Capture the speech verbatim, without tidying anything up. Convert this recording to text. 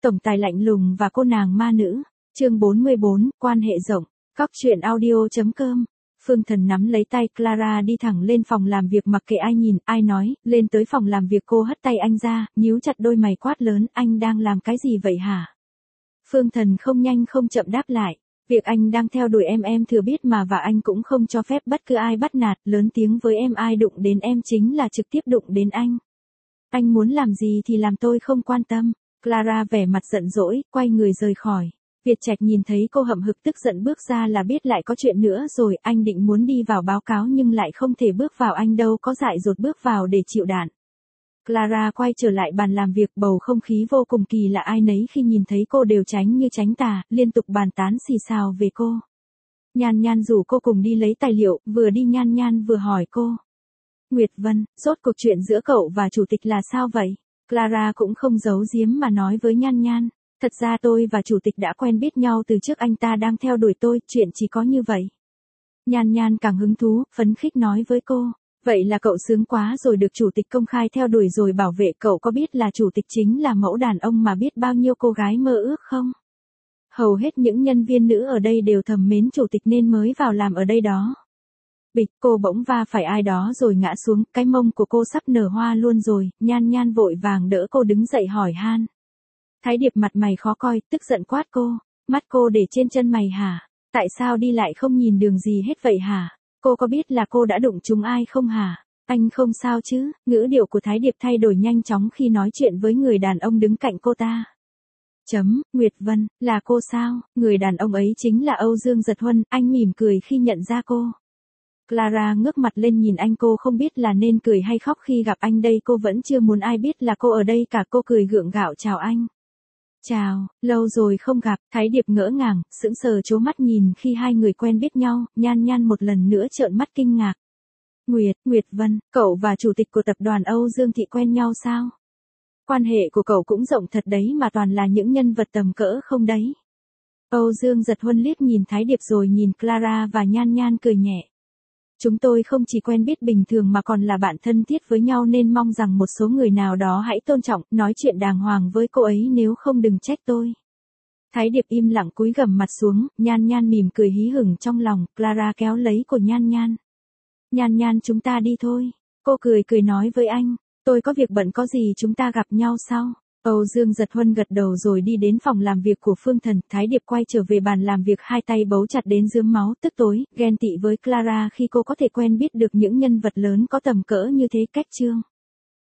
Tổng tài lạnh lùng và cô nàng ma nữ. Chương bốn mươi bốn, quan hệ rộng. Cóc truyện audio chấm com. Phương Thần nắm lấy tay Clara đi thẳng lên phòng làm việc mặc kệ ai nhìn, ai nói, lên tới phòng làm việc cô hất tay anh ra, nhíu chặt đôi mày quát lớn, anh đang làm cái gì vậy hả? Phương Thần không nhanh không chậm đáp lại, việc anh đang theo đuổi em em thừa biết mà và anh cũng không cho phép bất cứ ai bắt nạt, lớn tiếng với em ai đụng đến em chính là trực tiếp đụng đến anh. Anh muốn làm gì thì làm tôi không quan tâm. Clara vẻ mặt giận dỗi, quay người rời khỏi. Việt Trạch nhìn thấy cô hậm hực tức giận bước ra là biết lại có chuyện nữa rồi, anh định muốn đi vào báo cáo nhưng lại không thể bước vào, anh đâu có dại dột bước vào để chịu đạn. Clara quay trở lại bàn làm việc, bầu không khí vô cùng kỳ lạ, ai nấy khi nhìn thấy cô đều tránh như tránh tà, liên tục bàn tán xì xào về cô. Nhan Nhan rủ cô cùng đi lấy tài liệu, vừa đi Nhan Nhan vừa hỏi cô. Nguyệt Vân, rốt cuộc chuyện giữa cậu và chủ tịch là sao vậy? Clara cũng không giấu giếm mà nói với Nhan Nhan. Thật ra tôi và chủ tịch đã quen biết nhau từ trước, anh ta đang theo đuổi tôi, chuyện chỉ có như vậy. Nhan Nhan càng hứng thú, phấn khích nói với cô. Vậy là cậu sướng quá rồi, được chủ tịch công khai theo đuổi rồi bảo vệ, cậu có biết là chủ tịch chính là mẫu đàn ông mà biết bao nhiêu cô gái mơ ước không? Hầu hết những nhân viên nữ ở đây đều thầm mến chủ tịch nên mới vào làm ở đây đó. Bịch, cô bỗng va phải ai đó rồi ngã xuống, cái mông của cô sắp nở hoa luôn rồi. Nhan Nhan vội vàng đỡ cô đứng dậy hỏi han. Thái Điệp mặt mày khó coi, tức giận quát cô. Mắt cô để trên chân mày hả? Tại sao đi lại không nhìn đường gì hết vậy hả? Cô có biết là cô đã đụng trúng ai không hả? Anh không sao chứ? Ngữ điệu của Thái Điệp thay đổi nhanh chóng khi nói chuyện với người đàn ông đứng cạnh cô ta. Chấm, Nguyệt Vân, là cô sao? Người đàn ông ấy chính là Âu Dương Giật Huân, anh mỉm cười khi nhận ra cô. Clara ngước mặt lên nhìn anh, cô không biết là nên cười hay khóc khi gặp anh đây, cô vẫn chưa muốn ai biết là cô ở đây cả, cô cười gượng gạo chào anh. Chào, lâu rồi không gặp. Thái Điệp ngỡ ngàng, sững sờ trố mắt nhìn khi hai người quen biết nhau. Nhan Nhan một lần nữa trợn mắt kinh ngạc. Nguyệt, Nguyệt Vân, cậu và chủ tịch của tập đoàn Âu Dương Thị quen nhau sao? Quan hệ của cậu cũng rộng thật đấy mà, toàn là những nhân vật tầm cỡ không đấy. Âu Dương Giật Huân liếc nhìn Thái Điệp rồi nhìn Clara và Nhan Nhan cười nhẹ. Chúng tôi không chỉ quen biết bình thường mà còn là bạn thân thiết với nhau, nên mong rằng một số người nào đó hãy tôn trọng, nói chuyện đàng hoàng với cô ấy, nếu không đừng trách tôi. Thái Điệp im lặng cúi gằm mặt xuống, Nhan Nhan mỉm cười hí hửng trong lòng, Clara kéo lấy của Nhan Nhan. Nhan Nhan, chúng ta đi thôi. Cô cười cười nói với anh, tôi có việc bận, có gì chúng ta gặp nhau sau. Âu Dương Giật Huân gật đầu rồi đi đến phòng làm việc của Phương Thần. Thái Điệp quay trở về bàn làm việc, hai tay bấu chặt đến rướm máu, tức tối, ghen tị với Clara khi cô có thể quen biết được những nhân vật lớn có tầm cỡ như thế. Cách chương